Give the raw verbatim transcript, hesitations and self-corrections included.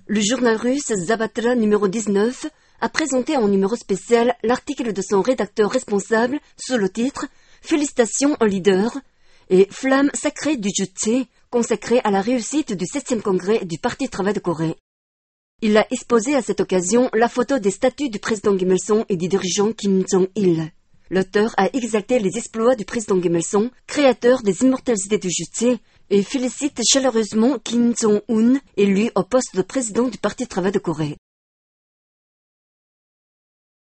Le journal russe Zavatra numéro dix-neuf a présenté en numéro spécial l'article de son rédacteur responsable sous le titre « Félicitations au leader » et « Flamme sacrée du Juche » consacré à la réussite du septième congrès du Parti Travail de Corée. Il a exposé à cette occasion la photo des statues du président Kim Il-sung et du dirigeant Kim Jong-il. L'auteur a exalté les exploits du président Kim Il-sung, créateur des immortalités du Juche, et félicite chaleureusement Kim Jong-un, élu au poste de président du Parti Travail de Corée.